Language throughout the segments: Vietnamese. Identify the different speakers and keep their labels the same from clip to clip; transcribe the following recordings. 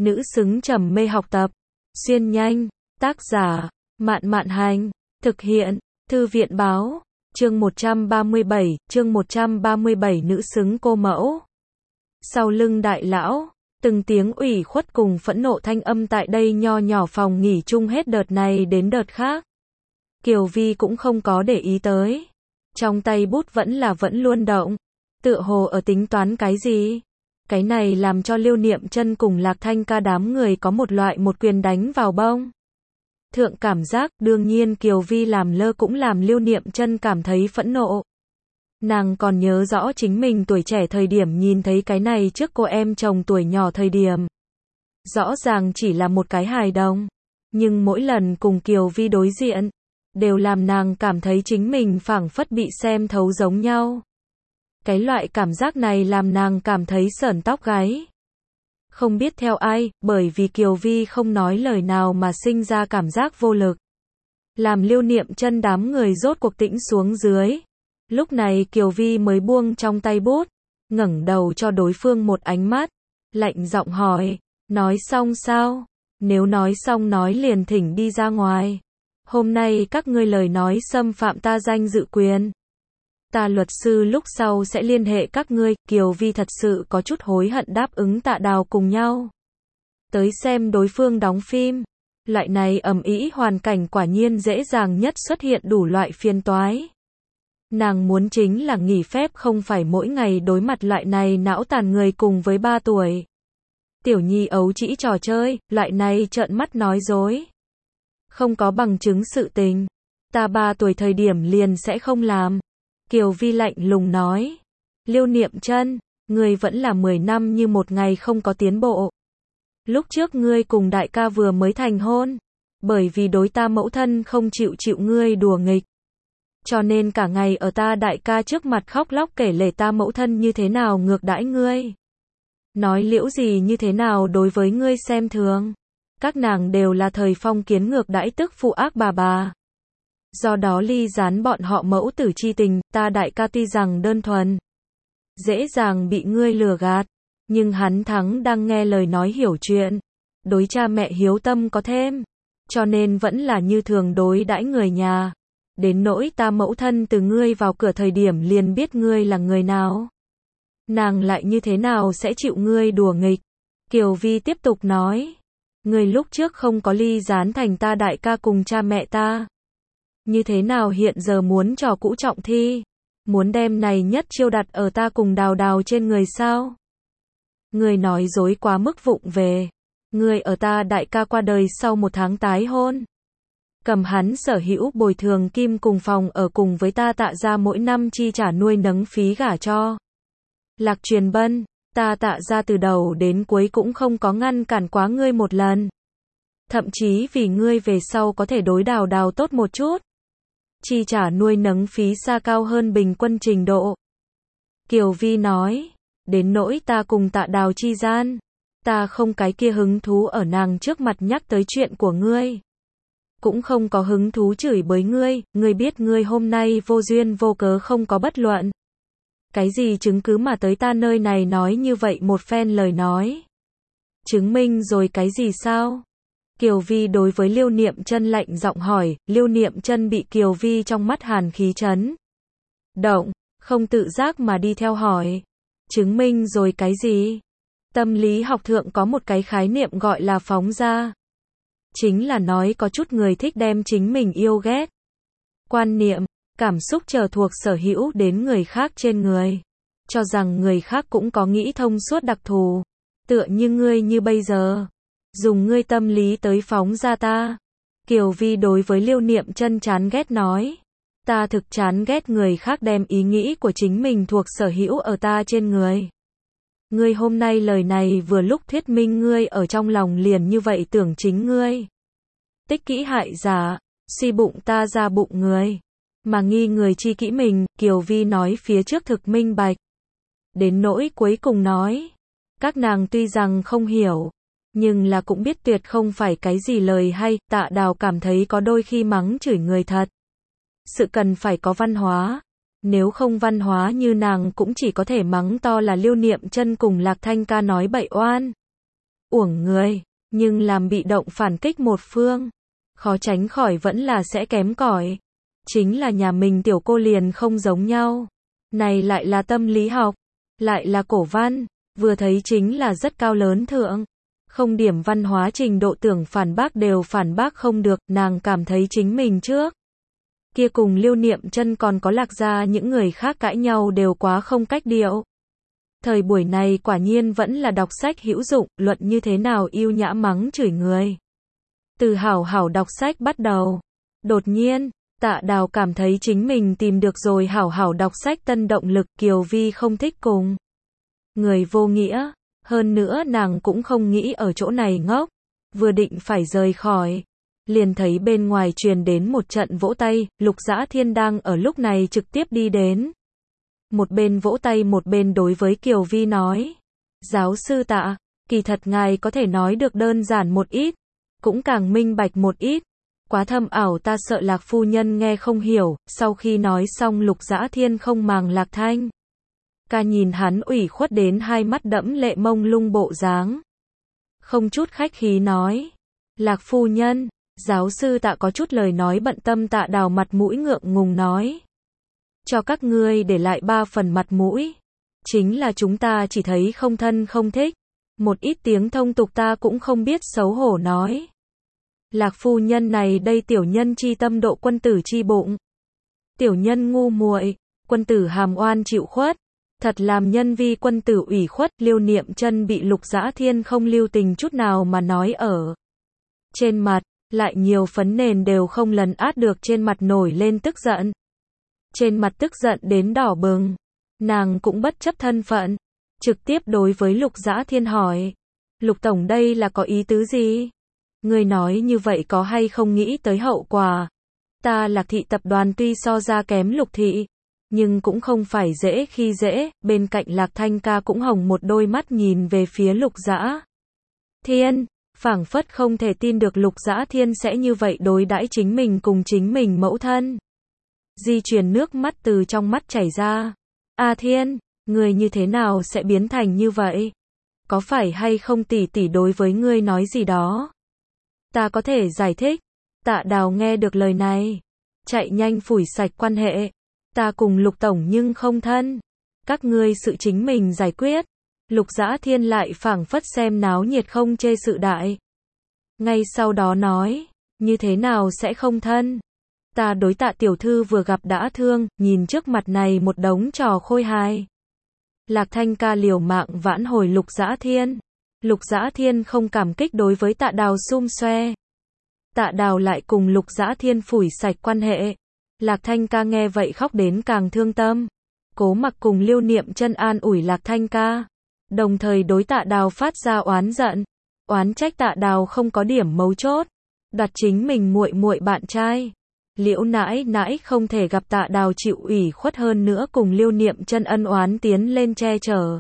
Speaker 1: nữ xứng trầm mê học tập. Xuyên nhanh, tác giả, Mạn Mạn Hành, thực hiện, Thư viện Báo, chương 137, nữ xứng cô mẫu. Sau lưng đại lão, từng tiếng ủy khuất cùng phẫn nộ thanh âm tại đây nho nhỏ phòng nghỉ chung hết đợt này đến đợt khác. Kiều Vi cũng không có để ý tới. Trong tay bút vẫn luôn động, tựa hồ ở tính toán cái gì. Cái này làm cho Liêu Niệm Chân cùng Lạc Thanh Ca đám người có một quyền đánh vào bông. Thượng cảm giác, đương nhiên Kiều Vi làm lơ cũng làm Liêu Niệm Chân cảm thấy phẫn nộ. Nàng còn nhớ rõ chính mình tuổi trẻ thời điểm nhìn thấy cái này trước cô em chồng tuổi nhỏ thời điểm. Rõ ràng chỉ là một cái hài đồng, nhưng mỗi lần cùng Kiều Vi đối diện, đều làm nàng cảm thấy chính mình phảng phất bị xem thấu giống nhau. Cái loại cảm giác này làm nàng cảm thấy sởn tóc gáy. Không biết theo ai, bởi vì Kiều Vi không nói lời nào mà sinh ra cảm giác vô lực. Làm Liêu Niệm Chân đám người rốt cuộc tĩnh xuống dưới. Lúc này Kiều Vi mới buông trong tay bút, ngẩng đầu cho đối phương một ánh mắt, lạnh giọng hỏi, nói xong sao? Nếu nói xong nói liền thỉnh đi ra ngoài. Hôm nay các ngươi lời nói xâm phạm ta danh dự quyền. Ta luật sư lúc sau sẽ liên hệ các ngươi. Kiều Vi thật sự có chút hối hận đáp ứng Tạ Đào cùng nhau tới xem đối phương đóng phim. Loại này ầm ĩ hoàn cảnh quả nhiên dễ dàng nhất xuất hiện đủ loại phiền toái. Nàng muốn chính là nghỉ phép, không phải mỗi ngày đối mặt loại này não tàn người cùng với 3 tuổi. Tiểu nhi ấu trĩ trò chơi, loại này trợn mắt nói dối. Không có bằng chứng sự tình. Ta 3 tuổi thời điểm liền sẽ không làm. Kiều Vi lạnh lùng nói. Liêu Niệm Chân, ngươi vẫn là 10 năm như một ngày không có tiến bộ. Lúc trước ngươi cùng đại ca vừa mới thành hôn. Bởi vì đối ta mẫu thân không chịu ngươi đùa nghịch. Cho nên cả ngày ở ta đại ca trước mặt khóc lóc kể lể ta mẫu thân như thế nào ngược đãi ngươi. Nói liễu gì như thế nào đối với ngươi xem thường. Các nàng đều là thời phong kiến ngược đãi tức phụ ác bà. Do đó ly gián bọn họ mẫu tử chi tình, ta đại ca tuy rằng đơn thuần, dễ dàng bị ngươi lừa gạt, nhưng hắn thắng đang nghe lời nói hiểu chuyện, đối cha mẹ hiếu tâm có thêm, cho nên vẫn là như thường đối đãi người nhà. Đến nỗi ta mẫu thân từ ngươi vào cửa thời điểm liền biết ngươi là người nào. Nàng lại như thế nào sẽ chịu ngươi đùa nghịch. Kiều Vi tiếp tục nói. Ngươi lúc trước không có ly gián thành ta đại ca cùng cha mẹ ta. Như thế nào hiện giờ muốn trò cũ trọng thi. Muốn đem này nhất chiêu đặt ở ta cùng Đào Đào trên người sao. Ngươi nói dối quá mức vụng về. Ngươi ở ta đại ca qua đời sau 1 tháng tái hôn. Cầm hắn sở hữu bồi thường kim cùng phòng ở cùng với ta Tạ gia mỗi năm chi trả nuôi nấng phí gả cho Lạc Truyền Bân, ta Tạ gia từ đầu đến cuối cũng không có ngăn cản quá ngươi một lần. Thậm chí vì ngươi về sau có thể đối Đào Đào tốt một chút. Chi trả nuôi nấng phí xa cao hơn bình quân trình độ. Kiều Vi nói, đến nỗi ta cùng Tạ Đào chi gian, ta không cái kia hứng thú ở nàng trước mặt nhắc tới chuyện của ngươi. Cũng không có hứng thú chửi bới ngươi, ngươi biết ngươi hôm nay vô duyên vô cớ không có bất luận. Cái gì chứng cứ mà tới ta nơi này nói như vậy một phen lời nói. Chứng minh rồi cái gì sao? Kiều Vi đối với Liêu Niệm Chân lạnh giọng hỏi, Liêu Niệm Chân bị Kiều Vi trong mắt hàn khí chấn động, không tự giác mà đi theo hỏi. Chứng minh rồi cái gì? Tâm lý học thượng có một cái khái niệm gọi là phóng ra. Chính là nói có chút người thích đem chính mình yêu ghét, quan niệm, cảm xúc trở thuộc sở hữu đến người khác trên người. Cho rằng người khác cũng có nghĩ thông suốt đặc thù. Tựa như ngươi như bây giờ. Dùng ngươi tâm lý tới phóng ra ta. Kiều Vi đối với Liêu Niệm Chân chán ghét nói. Ta thực chán ghét người khác đem ý nghĩ của chính mình thuộc sở hữu ở ta trên người. Ngươi hôm nay lời này vừa lúc thuyết minh ngươi ở trong lòng liền như vậy tưởng chính ngươi. Tích kỹ hại giả, suy bụng ta ra bụng người. Mà nghi người chi kỹ mình, Kiều Vi nói phía trước thực minh bạch. Đến nỗi cuối cùng nói. Các nàng tuy rằng không hiểu, nhưng là cũng biết tuyệt không phải cái gì lời hay. Tạ Đào cảm thấy có đôi khi mắng chửi người thật. Sự cần phải có văn hóa. Nếu không văn hóa như nàng cũng chỉ có thể mắng to là Liêu Niệm Chân cùng Lạc Thanh Ca nói bậy oan. uổng người, nhưng làm bị động phản kích một phương, khó tránh khỏi vẫn là sẽ kém cỏi. Chính là nhà mình tiểu cô liền không giống nhau. Này lại là tâm lý học, lại là cổ văn, vừa thấy chính là rất cao lớn thượng. Không điểm văn hóa trình độ tưởng phản bác đều phản bác không được, nàng cảm thấy chính mình trước kia cùng Lưu Niệm Chân còn có Lạc Gia những người khác cãi nhau đều quá không cách điệu. Thời buổi này quả nhiên vẫn là đọc sách hữu dụng, luận như thế nào yêu nhã mắng chửi người. Từ hảo hảo đọc sách bắt đầu. Đột nhiên, Tạ Đào cảm thấy chính mình tìm được rồi hảo hảo đọc sách tân động lực. Kiều Vi không thích cùng người vô nghĩa, hơn nữa nàng cũng không nghĩ ở chỗ này ngốc, vừa định phải rời khỏi, liền thấy bên ngoài truyền đến một trận vỗ tay. Lục Dã Thiên đang ở lúc này trực tiếp đi đến, một bên vỗ tay một bên đối với Kiều Vi nói: giáo sư Tạ, kỳ thật ngài có thể nói được đơn giản một ít, cũng càng minh bạch một ít, quá thâm ảo ta sợ Lạc phu nhân nghe không hiểu. Sau khi nói xong Lục Dã Thiên không màng Lạc Thanh ca nhìn hắn ủy khuất đến hai mắt đẫm lệ mông lung bộ dáng, không chút khách khí nói: Lạc phu nhân, giáo sư Tạ có chút lời nói bận tâm. Tạ Đào mặt mũi ngượng ngùng nói: cho các ngươi để lại 3 phần mặt mũi, chính là chúng ta chỉ thấy không thân không thích, một ít tiếng thông tục ta cũng không biết xấu hổ nói. Lạc phu nhân này đây tiểu nhân chi tâm độ quân tử chi bụng, tiểu nhân ngu muội, quân tử hàm oan chịu khuất, thật làm nhân vi quân tử ủy khuất. Lưu Niệm Chân bị Lục Dã Thiên không lưu tình chút nào mà nói ở trên mặt, lại nhiều phấn nền đều không lần át được trên mặt nổi lên tức giận. Trên mặt tức giận đến đỏ bừng, nàng cũng bất chấp thân phận, trực tiếp đối với Lục Dã Thiên hỏi: Lục tổng đây là có ý tứ gì? Ngươi nói như vậy có hay không nghĩ tới hậu quả? Ta Lạc thị tập đoàn tuy so ra kém Lục thị, nhưng cũng không phải dễ khi dễ. Bên cạnh Lạc Thanh ca cũng hồng một đôi mắt nhìn về phía Lục Dã Thiên, phảng phất không thể tin được Lục Dã Thiên sẽ như vậy đối đãi chính mình cùng chính mình mẫu thân. Di truyền nước mắt từ trong mắt chảy ra. A Thiên, người như thế nào sẽ biến thành như vậy? Có phải hay không tỷ tỷ đối với ngươi nói gì đó? Ta có thể giải thích. Tạ Đào nghe được lời này, chạy nhanh phủi sạch quan hệ. Ta cùng Lục tổng nhưng không thân, các ngươi sự chính mình giải quyết. Lục Dã Thiên lại phảng phất xem náo nhiệt không chê sự đại. Ngay sau đó nói: như thế nào sẽ không thân? Ta đối Tạ tiểu thư vừa gặp đã thương, nhìn trước mặt này một đống trò khôi hài. Lạc Thanh ca liều mạng vãn hồi Lục Dã Thiên. Lục Dã Thiên không cảm kích đối với Tạ Đào xum xoe. Tạ Đào lại cùng Lục Dã Thiên phủi sạch quan hệ. Lạc Thanh ca nghe vậy khóc đến càng thương tâm. Cố Mặc cùng Lưu Niệm Chân an ủi Lạc Thanh ca, đồng thời đối Tạ Đào phát ra oán giận, oán trách Tạ Đào không có điểm mấu chốt, đoạt chính mình muội muội bạn trai. Liễu nãi nãi không thể gặp Tạ Đào chịu ủy khuất, hơn nữa cùng Lưu Niệm Chân ân oán tiến lên che chở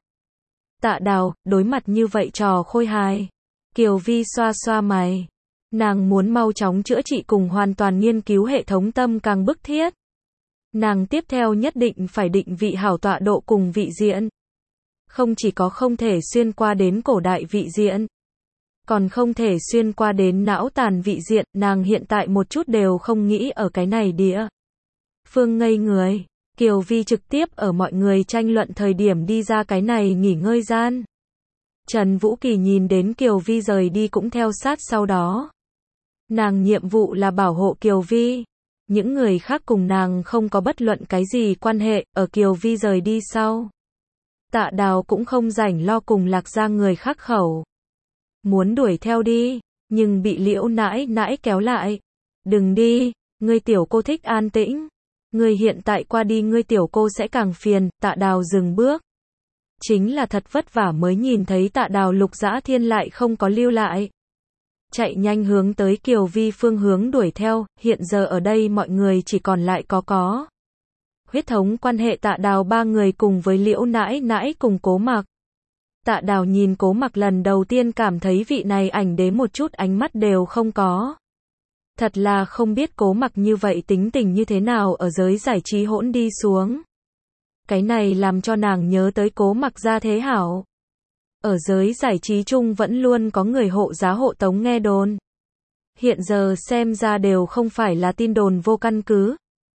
Speaker 1: Tạ Đào. Đối mặt như vậy trò khôi hài, Kiều Vi xoa xoa mày, nàng muốn mau chóng chữa trị cùng hoàn toàn nghiên cứu hệ thống tâm càng bức thiết. Nàng tiếp theo nhất định phải định vị hảo tọa độ cùng vị diện. Không chỉ có không thể xuyên qua đến cổ đại vị diện, còn không thể xuyên qua đến não tàn vị diện. Nàng hiện tại một chút đều không nghĩ ở cái này địa phương ngây người. Kiều Vi trực tiếp ở mọi người tranh luận thời điểm đi ra cái này nghỉ ngơi gian. Trần Vũ Kỳ nhìn đến Kiều Vi rời đi cũng theo sát sau đó. Nàng nhiệm vụ là bảo hộ Kiều Vi. Những người khác cùng nàng không có bất luận cái gì quan hệ. Ở Kiều Vi rời đi sau, Tạ Đào cũng không rảnh lo cùng Lạc gia người khác khẩu. Muốn đuổi theo đi, nhưng bị Liễu nãi nãi kéo lại. Đừng đi, ngươi tiểu cô thích an tĩnh. Ngươi hiện tại qua đi ngươi tiểu cô sẽ càng phiền. Tạ Đào dừng bước. Chính là thật vất vả mới nhìn thấy Tạ Đào. Lục Dã Thiên lại không có lưu lại, chạy nhanh hướng tới Kiều Vi phương hướng đuổi theo. Hiện giờ ở đây mọi người chỉ còn lại có huyết thống quan hệ Tạ Đào 3 người cùng với Liễu nãi nãi cùng Cố Mặc. Tạ Đào nhìn Cố Mặc lần đầu tiên cảm thấy vị này ảnh đế một chút ánh mắt đều không có. Thật là không biết Cố Mặc như vậy tính tình như thế nào ở giới giải trí hỗn đi xuống. Cái này làm cho nàng nhớ tới Cố Mặc gia thế hảo. Ở giới giải trí chung vẫn luôn có người hộ giá hộ tống nghe đồn. Hiện giờ xem ra đều không phải là tin đồn vô căn cứ.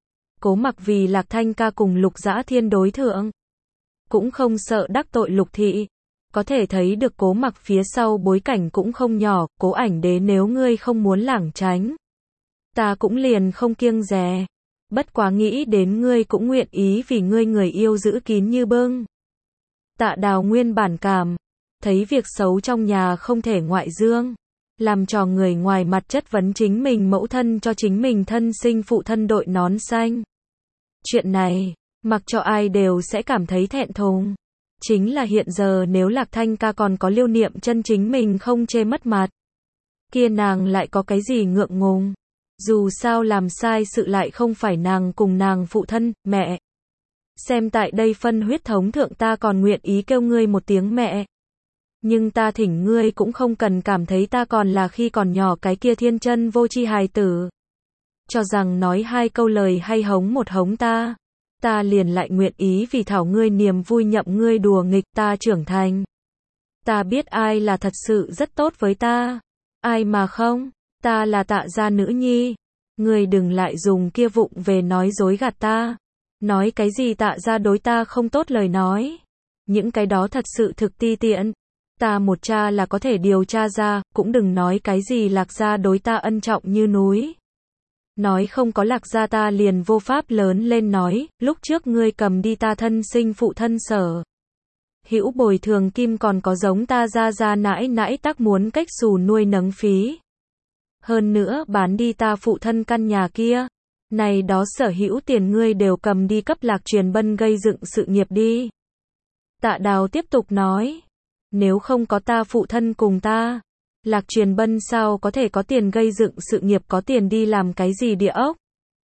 Speaker 1: Cố Mặc vì Lạc Thanh Ca cùng Lục Dã Thiên đối thượng, cũng không sợ đắc tội Lục thị. Có thể thấy được Cố Mặc phía sau bối cảnh cũng không nhỏ. Cố Ảnh Đế, nếu ngươi không muốn lảng tránh, ta cũng liền không kiêng dè. Bất quá nghĩ đến ngươi cũng nguyện ý vì ngươi người yêu giữ kín như bưng. Tạ Đào nguyên bản cảm thấy việc xấu trong nhà không thể ngoại dương, làm trò người ngoài mặt chất vấn chính mình mẫu thân cho chính mình thân sinh phụ thân đội nón xanh. Chuyện này, mặc cho ai đều sẽ cảm thấy thẹn thùng. Chính là hiện giờ nếu Lạc Thanh Ca còn có Liêu Niệm Chân chính mình không chê mất mặt, kia nàng lại có cái gì ngượng ngùng. Dù sao làm sai sự lại không phải nàng cùng nàng phụ thân, mẹ. Xem tại đây phân huyết thống thượng ta còn nguyện ý kêu ngươi một tiếng mẹ. Nhưng ta thỉnh ngươi cũng không cần cảm thấy ta còn là khi còn nhỏ cái kia thiên chân vô tri hài tử. Cho rằng nói hai câu lời hay hống một hống ta liền lại nguyện ý vì thảo ngươi niềm vui nhậm ngươi đùa nghịch ta trưởng thành. Ta biết ai là thật sự rất tốt với ta, ai mà không, ta là Tạ gia nữ nhi. Ngươi đừng lại dùng kia vụng về nói dối gạt ta. Nói cái gì Tạ gia đối ta không tốt lời nói. Những cái đó thật sự thực ti tiện. Ta một cha là có thể điều tra ra, cũng đừng nói cái gì Lạc gia đối ta ân trọng như núi. Nói không có Lạc gia ta liền vô pháp lớn lên nói, lúc trước ngươi cầm đi ta thân sinh phụ thân Sở Hữu bồi thường kim còn có giống ta gia nãi nãi tắc muốn cách xù nuôi nấng phí. Hơn nữa bán đi ta phụ thân căn nhà kia. Này đó sở hữu tiền ngươi đều cầm đi cấp Lạc Truyền Bân gây dựng sự nghiệp đi. Tạ Đào tiếp tục nói. Nếu không có ta phụ thân cùng ta, Lạc Truyền Bân sao có thể có tiền gây dựng sự nghiệp, có tiền đi làm cái gì địa ốc.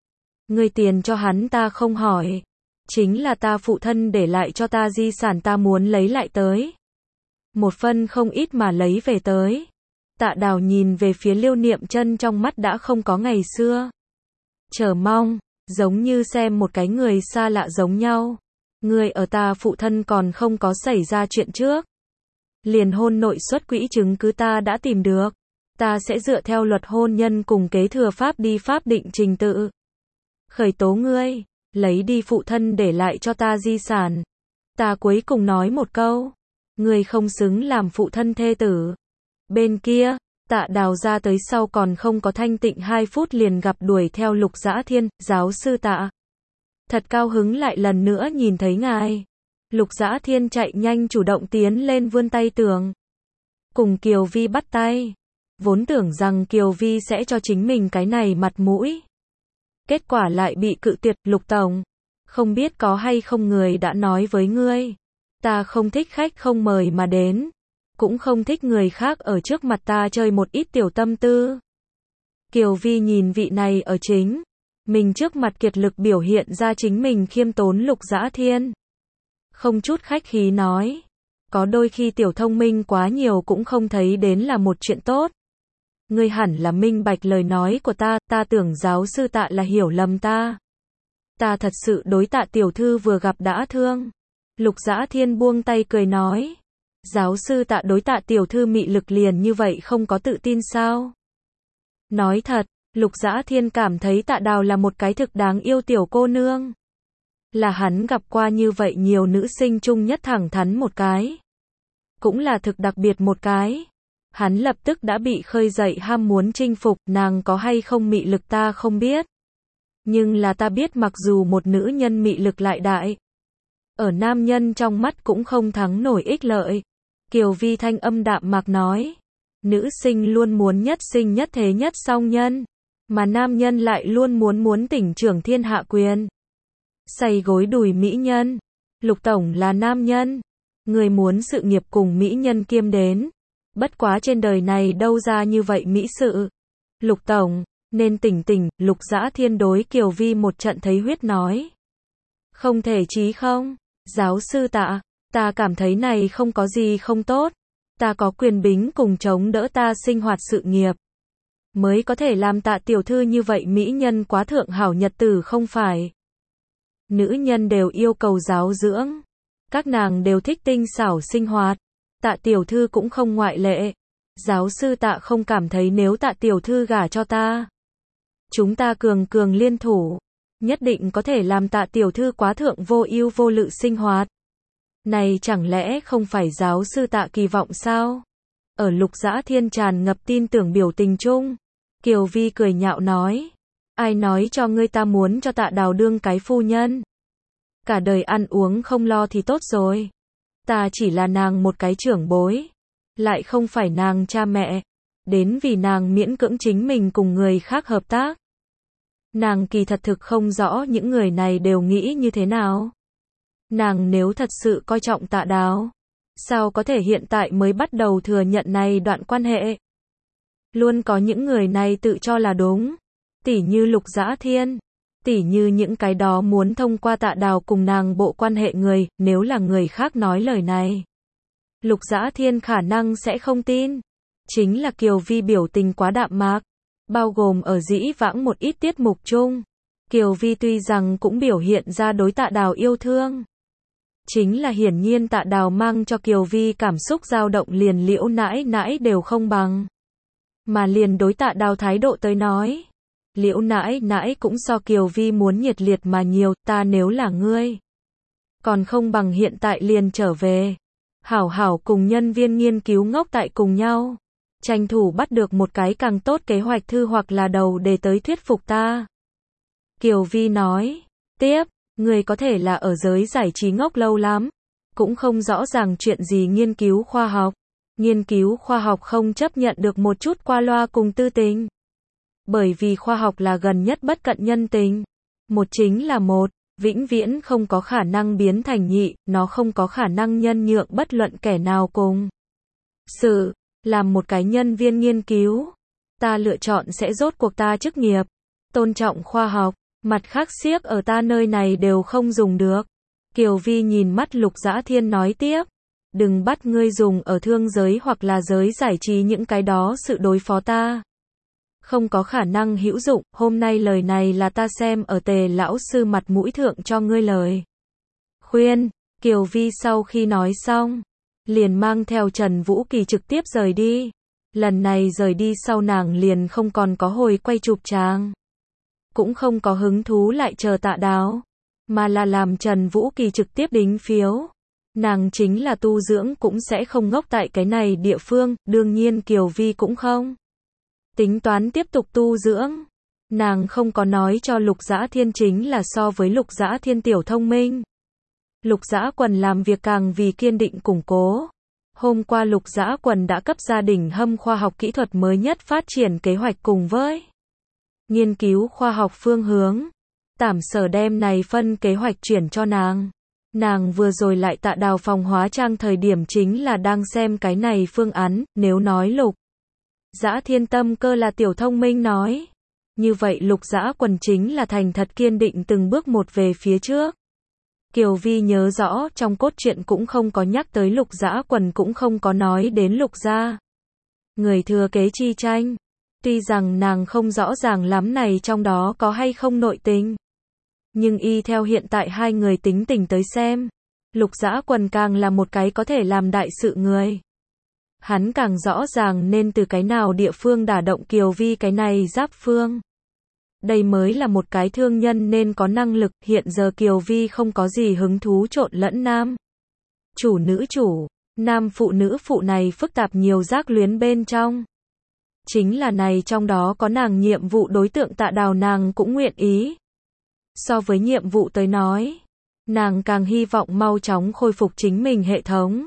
Speaker 1: Ngươi tiền cho hắn ta không hỏi. Chính là ta phụ thân để lại cho ta di sản ta muốn lấy lại tới. Một phân không ít mà lấy về tới. Tạ Đào nhìn về phía Liêu Niệm Chân trong mắt đã không có ngày xưa chờ mong, giống như xem một cái người xa lạ giống nhau. Ngươi ở ta phụ thân còn không có xảy ra chuyện trước, liền hôn nội xuất quỹ chứng cứ ta đã tìm được. Ta sẽ dựa theo luật hôn nhân cùng kế thừa pháp đi pháp định trình tự khởi tố ngươi, lấy đi phụ thân để lại cho ta di sản. Ta cuối cùng nói một câu, ngươi không xứng làm phụ thân thê tử. Bên kia, Tạ Đào ra tới sau còn không có thanh tịnh 2 phút liền gặp đuổi theo Lục Dã Thiên. Giáo sư Tạ, thật cao hứng lại lần nữa nhìn thấy ngài. Lục Dã Thiên chạy nhanh chủ động tiến lên vươn tay tưởng cùng Kiều Vi bắt tay. Vốn tưởng rằng Kiều Vi sẽ cho chính mình cái này mặt mũi, kết quả lại bị cự tuyệt. Lục tổng, không biết có hay không người đã nói với ngươi, ta không thích khách không mời mà đến, cũng không thích người khác ở trước mặt ta chơi một ít tiểu tâm tư. Kiều Vi nhìn vị này ở chính mình trước mặt kiệt lực biểu hiện ra chính mình khiêm tốn Lục Dã Thiên, không chút khách khí nói, có đôi khi tiểu thông minh quá nhiều cũng không thấy đến là một chuyện tốt. Ngươi hẳn là minh bạch lời nói của ta tưởng giáo sư Tạ là hiểu lầm ta. Ta thật sự đối Tạ tiểu thư vừa gặp đã thương. Lục Dã Thiên buông tay cười nói, giáo sư Tạ đối Tạ tiểu thư mị lực liền như vậy không có tự tin sao? Nói thật, Lục Dã Thiên cảm thấy Tạ Đào là một cái thực đáng yêu tiểu cô nương. Là hắn gặp qua như vậy nhiều nữ sinh chung nhất thẳng thắn một cái. Cũng là thực đặc biệt một cái. Hắn lập tức đã bị khơi dậy ham muốn chinh phục. Nàng có hay không mị lực ta không biết. Nhưng là ta biết mặc dù một nữ nhân mị lực lại đại, ở nam nhân trong mắt cũng không thắng nổi ích lợi. Kiều Vi thanh âm đạm mạc nói, nữ sinh luôn muốn nhất sinh nhất thế nhất song nhân, mà nam nhân lại luôn muốn tỉnh trưởng thiên hạ quyền. Say gối đùi mỹ nhân. Lục tổng là nam nhân, người muốn sự nghiệp cùng mỹ nhân kiêm đến. Bất quá trên đời này đâu ra như vậy mỹ sự. Lục tổng, nên tỉnh. Lục Dã Thiên đối Kiều Vi một trận thấy huyết nói. Không thể chí không? Giáo sư Tạ, ta cảm thấy này không có gì không tốt. Ta có quyền bính cùng chống đỡ ta sinh hoạt sự nghiệp, mới có thể làm Tạ tiểu thư như vậy mỹ nhân quá thượng hảo nhật tử không phải? Nữ nhân đều yêu cầu giáo dưỡng, các nàng đều thích tinh xảo sinh hoạt, Tạ tiểu thư cũng không ngoại lệ. Giáo sư Tạ không cảm thấy nếu Tạ tiểu thư gả cho ta, chúng ta cường cường liên thủ, nhất định có thể làm Tạ tiểu thư quá thượng vô ưu vô lự sinh hoạt. Này chẳng lẽ không phải giáo sư Tạ kỳ vọng sao? Ở Lục Dã Thiên tràn ngập tin tưởng biểu tình chung, Kiều Vi cười nhạo nói, ai nói cho ngươi ta muốn cho Tạ Đào đương cái phu nhân? Cả đời ăn uống không lo thì tốt rồi. Ta chỉ là nàng một cái trưởng bối, lại không phải nàng cha mẹ, đến vì nàng miễn cưỡng chính mình cùng người khác hợp tác. Nàng kỳ thật thực không rõ những người này đều nghĩ như thế nào. Nàng nếu thật sự coi trọng Tạ Đào, sao có thể hiện tại mới bắt đầu thừa nhận này đoạn quan hệ? Luôn có những người này tự cho là đúng, tỉ như Lục Dã Thiên, tỉ như những cái đó muốn thông qua Tạ Đào cùng nàng bộ quan hệ người, nếu là người khác nói lời này, Lục Dã Thiên khả năng sẽ không tin. Chính là Kiều Vi biểu tình quá đạm mạc, bao gồm ở dĩ vãng một ít tiết mục chung, Kiều Vi tuy rằng cũng biểu hiện ra đối Tạ Đào yêu thương, chính là hiển nhiên Tạ Đào mang cho Kiều Vi cảm xúc dao động liền Liễu nãi nãi đều không bằng. Mà liền đối Tạ Đào thái độ tới nói, Liễu nãi nãi cũng so Kiều Vi muốn nhiệt liệt mà nhiều, ta nếu là ngươi, còn không bằng hiện tại liền trở về, hảo hảo cùng nhân viên nghiên cứu ngốc tại cùng nhau, tranh thủ bắt được một cái càng tốt kế hoạch thư hoặc là đầu để tới thuyết phục ta. Kiều Vi nói, tiếp, người có thể là ở giới giải trí ngốc lâu lắm, cũng không rõ ràng chuyện gì nghiên cứu khoa học. Nghiên cứu khoa học không chấp nhận được một chút qua loa cùng tư tình. Bởi vì khoa học là gần nhất bất cận nhân tình. Một chính là một, vĩnh viễn không có khả năng biến thành nhị, nó không có khả năng nhân nhượng bất luận kẻ nào cùng. Sự, làm một cái nhân viên nghiên cứu, ta lựa chọn sẽ rốt cuộc ta chức nghiệp, tôn trọng khoa học, mặt khác xiếc ở ta nơi này đều không dùng được. Kiều Vi nhìn mắt Lục Dã Thiên nói tiếp, đừng bắt ngươi dùng ở thương giới hoặc là giới giải trí những cái đó sự đối phó ta. Không có khả năng hữu dụng, hôm nay lời này là ta xem ở Tề lão sư mặt mũi thượng cho ngươi lời khuyên. Kiều Vi sau khi nói xong, liền mang theo Trần Vũ Kỳ trực tiếp rời đi. Lần này rời đi sau nàng liền không còn có hồi quay chụp tràng, cũng không có hứng thú lại chờ Tạ Đào, mà là làm Trần Vũ Kỳ trực tiếp đính phiếu. Nàng chính là tu dưỡng cũng sẽ không ngốc tại cái này địa phương, đương nhiên Kiều Vi cũng không tính toán tiếp tục tu dưỡng. Nàng không có nói cho Lục Dã Thiên chính là so với Lục Dã Thiên tiểu thông minh. Lục Dã Quần làm việc càng vì kiên định củng cố. Hôm qua Lục Dã Quần đã cấp gia đình hâm khoa học kỹ thuật mới nhất phát triển kế hoạch cùng với nghiên cứu khoa học phương hướng. Tảm Sở đem này phân kế hoạch chuyển cho nàng. Nàng vừa rồi lại Tạ Đào phòng hóa trang thời điểm chính là đang xem cái này phương án, nếu nói Lục Dã Thiên tâm cơ là tiểu thông minh nói, như vậy Lục Dã Quần chính là thành thật kiên định từng bước một về phía trước. Kiều Vi nhớ rõ trong cốt truyện cũng không có nhắc tới Lục Dã Quần, cũng không có nói đến Lục gia người thừa kế chi tranh. Tuy rằng nàng không rõ ràng lắm này trong đó có hay không nội tình, nhưng y theo hiện tại hai người tính tình tới xem, Lục Dã Quần càng là một cái có thể làm đại sự người. Hắn càng rõ ràng nên từ cái nào địa phương đả động Kiều Vi cái này giáp phương. Đây mới là một cái thương nhân nên có năng lực, hiện giờ Kiều Vi không có gì hứng thú trộn lẫn nam chủ nữ chủ, nam phụ nữ phụ này phức tạp nhiều giác luyến bên trong. Chính là này trong đó có nàng nhiệm vụ đối tượng Tạ Đào nàng cũng nguyện ý. So với nhiệm vụ tới nói, nàng càng hy vọng mau chóng khôi phục chính mình hệ thống.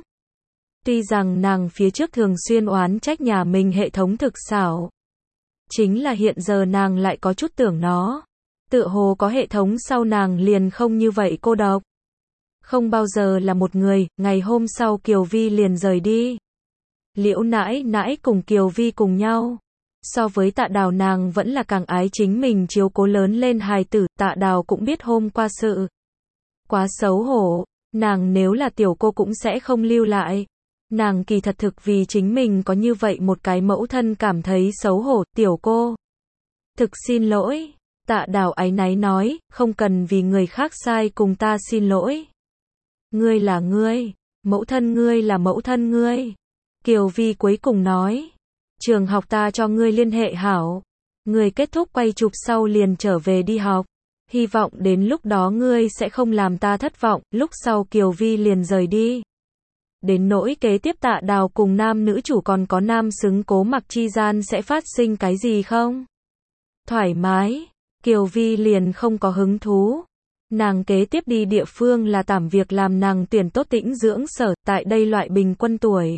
Speaker 1: Tuy rằng nàng phía trước thường xuyên oán trách nhà mình hệ thống thực xảo, chính là hiện giờ nàng lại có chút tưởng nó, tựa hồ có hệ thống sau nàng liền không như vậy cô độc. Không bao giờ là một người. Ngày hôm sau Kiều Vi liền rời đi. Liễu nãi nãi cùng Kiều Vi cùng nhau. So với Tạ Đào nàng vẫn là càng ái chính mình chiếu cố lớn lên hài tử. Tạ Đào cũng biết hôm qua sự quá xấu hổ, nàng nếu là tiểu cô cũng sẽ không lưu lại. Nàng kỳ thật thực vì chính mình có như vậy một cái mẫu thân cảm thấy xấu hổ. Tiểu cô, thực xin lỗi. Tạ Đào áy náy nói, không cần vì người khác sai cùng ta xin lỗi. Ngươi là ngươi, Mẫu thân ngươi là mẫu thân ngươi. Kiều Vi cuối cùng nói. Trường học ta cho ngươi liên hệ hảo. Ngươi kết thúc quay chụp sau liền trở về đi học. Hy vọng đến lúc đó ngươi sẽ không làm ta thất vọng. Lúc sau Kiều Vi liền rời đi. Đến nỗi kế tiếp Tạ Đào cùng nam nữ chủ còn có nam xứng Cố Mặc chi gian sẽ phát sinh cái gì không? Thoải mái, Kiều Vi liền không có hứng thú. Nàng kế tiếp đi địa phương là tạm việc làm nàng tuyển tốt tĩnh dưỡng sở, tại đây loại bình quân tuổi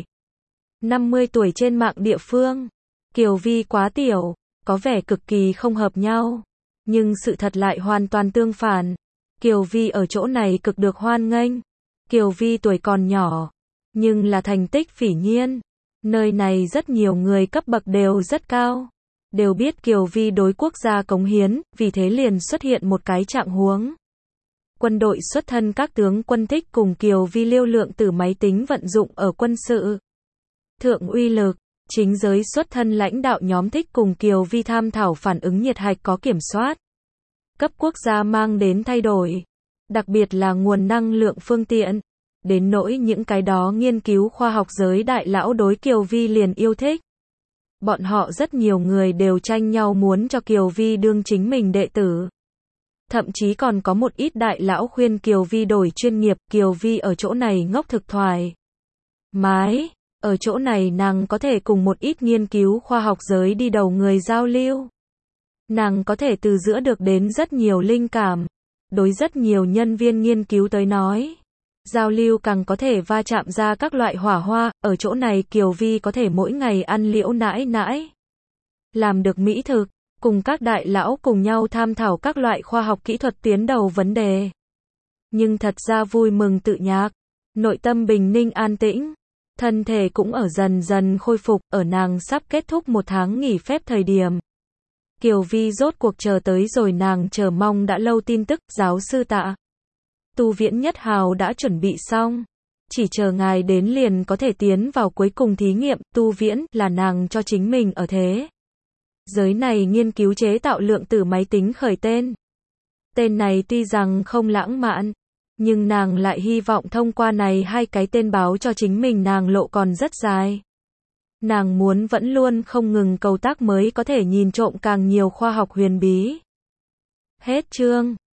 Speaker 1: 50 tuổi trên mạng địa phương. Kiều Vi quá tiểu, có vẻ cực kỳ không hợp nhau. Nhưng sự thật lại hoàn toàn tương phản. Kiều Vi ở chỗ này cực được hoan nghênh. Kiều Vi tuổi còn nhỏ, nhưng là thành tích phỉ nhiên. Nơi này rất nhiều người cấp bậc đều rất cao. Đều biết Kiều Vi đối quốc gia cống hiến, vì thế liền xuất hiện một cái trạng huống. Quân đội xuất thân các tướng quân thích cùng Kiều Vi liêu lượng tử máy tính vận dụng ở quân sự thượng uy lực. Chính giới xuất thân lãnh đạo nhóm thích cùng Kiều Vi tham thảo phản ứng nhiệt hạch có kiểm soát. Cấp quốc gia mang đến thay đổi. Đặc biệt là nguồn năng lượng phương tiện. Đến nỗi những cái đó nghiên cứu khoa học giới đại lão đối Kiều Vi liền yêu thích. Bọn họ rất nhiều người đều tranh nhau muốn cho Kiều Vi đương chính mình đệ tử. Thậm chí còn có một ít đại lão khuyên Kiều Vi đổi chuyên nghiệp, Kiều Vi ở chỗ này ngốc thực thoải mái, ở chỗ này nàng có thể cùng một ít nghiên cứu khoa học giới đi đầu người giao lưu. Nàng có thể từ giữa được đến rất nhiều linh cảm. Đối rất nhiều nhân viên nghiên cứu tới nói, giao lưu càng có thể va chạm ra các loại hỏa hoa, ở chỗ này Kiều Vi có thể mỗi ngày ăn liễu nãi nãi. Làm được mỹ thực, cùng các đại lão cùng nhau tham thảo các loại khoa học kỹ thuật tiến đầu vấn đề. Nhưng thật ra vui mừng tự nhạc, nội tâm bình ninh an tĩnh, thân thể cũng ở dần dần khôi phục, ở nàng sắp kết thúc một tháng nghỉ phép thời điểm. Kiều Vi rốt cuộc chờ tới rồi nàng chờ mong đã lâu tin tức, giáo sư Tạ Tu Viễn Nhất Hào đã chuẩn bị xong. Chỉ chờ ngài đến liền có thể tiến vào cuối cùng thí nghiệm, Tu Viễn là nàng cho chính mình ở thế giới này nghiên cứu chế tạo lượng tử máy tính khởi tên. Tên này tuy rằng không lãng mạn, nhưng nàng lại hy vọng thông qua này hai cái tên báo cho chính mình nàng lộ còn rất dài. Nàng muốn vẫn luôn không ngừng cầu tác mới có thể nhìn trộm càng nhiều khoa học huyền bí. Hết chương.